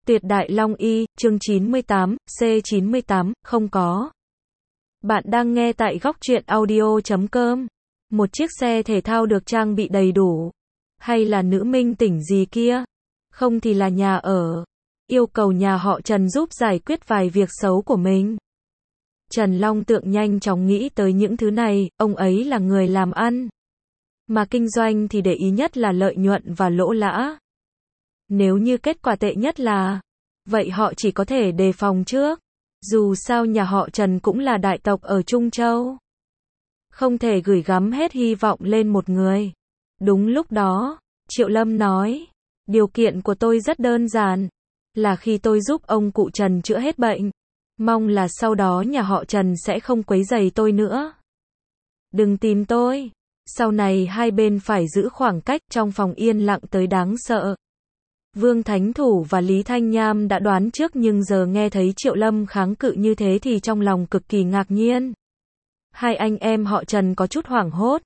Tuyệt Đại Long Y, chương 98, C98, không có. Bạn đang nghe tại góc truyện audio.com. Một chiếc xe thể thao được trang bị đầy đủ. Hay là nữ minh tỉnh gì kia? Không thì là nhà ở. Yêu cầu nhà họ Trần giúp giải quyết vài việc xấu của mình. Trần Long Tượng nhanh chóng nghĩ tới những thứ này, ông ấy là người làm ăn. Mà kinh doanh thì để ý nhất là lợi nhuận và lỗ lã. Nếu như kết quả tệ nhất là, vậy họ chỉ có thể đề phòng trước. Dù sao nhà họ Trần cũng là đại tộc ở Trung Châu. Không thể gửi gắm hết hy vọng lên một người. Đúng lúc đó, Triệu Lâm nói, điều kiện của tôi rất đơn giản, là khi tôi giúp ông cụ Trần chữa hết bệnh, mong là sau đó nhà họ Trần sẽ không quấy rầy tôi nữa. Đừng tìm tôi. Sau này hai bên phải giữ khoảng cách, trong phòng yên lặng tới đáng sợ. Vương Thánh Thủ và Lý Thanh Nham đã đoán trước nhưng giờ nghe thấy Triệu Lâm kháng cự như thế thì trong lòng cực kỳ ngạc nhiên. Hai anh em họ Trần có chút hoảng hốt.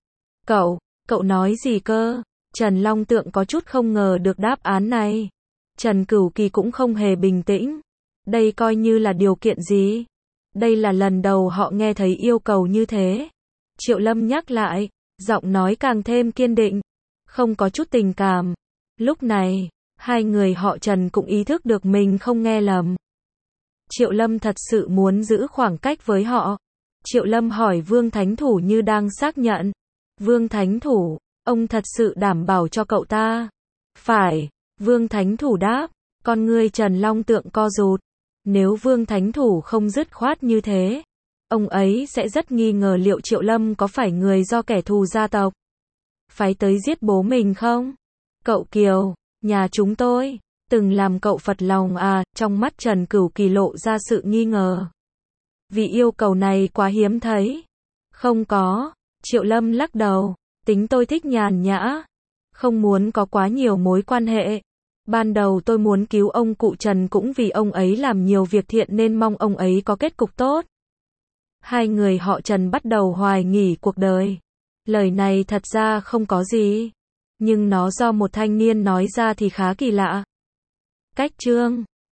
Cậu nói gì cơ? Trần Long Tượng có chút không ngờ được đáp án này. Trần Cửu Kỳ cũng không hề bình tĩnh. Đây coi như là điều kiện gì? Đây là lần đầu họ nghe thấy yêu cầu như thế. Triệu Lâm nhắc lại, giọng nói càng thêm kiên định, không có chút tình cảm. Lúc này, hai người họ Trần cũng ý thức được mình không nghe lầm. Triệu Lâm thật sự muốn giữ khoảng cách với họ. Triệu Lâm hỏi Vương Thánh Thủ như đang xác nhận. Vương Thánh Thủ, ông thật sự đảm bảo cho cậu ta? Phải, Vương Thánh Thủ đáp. Con ngươi Trần Long Tượng co rụt. Nếu Vương Thánh Thủ không dứt khoát như thế, ông ấy sẽ rất nghi ngờ liệu Triệu Lâm có phải người do kẻ thù gia tộc phái tới giết bố mình không? Cậu Kiều, nhà chúng tôi từng làm cậu phật lòng à? Trong mắt Trần Cửu Kỳ lộ ra sự nghi ngờ. Vì yêu cầu này quá hiếm thấy. Không có. Triệu Lâm lắc đầu. Tính tôi thích nhàn nhã, không muốn có quá nhiều mối quan hệ. Ban đầu tôi muốn cứu ông cụ Trần cũng vì ông ấy làm nhiều việc thiện nên mong ông ấy có kết cục tốt. Hai người họ Trần bắt đầu hoài nghi cuộc đời. Lời này thật ra không có gì, nhưng nó do một thanh niên nói ra thì khá kỳ lạ. Cách chương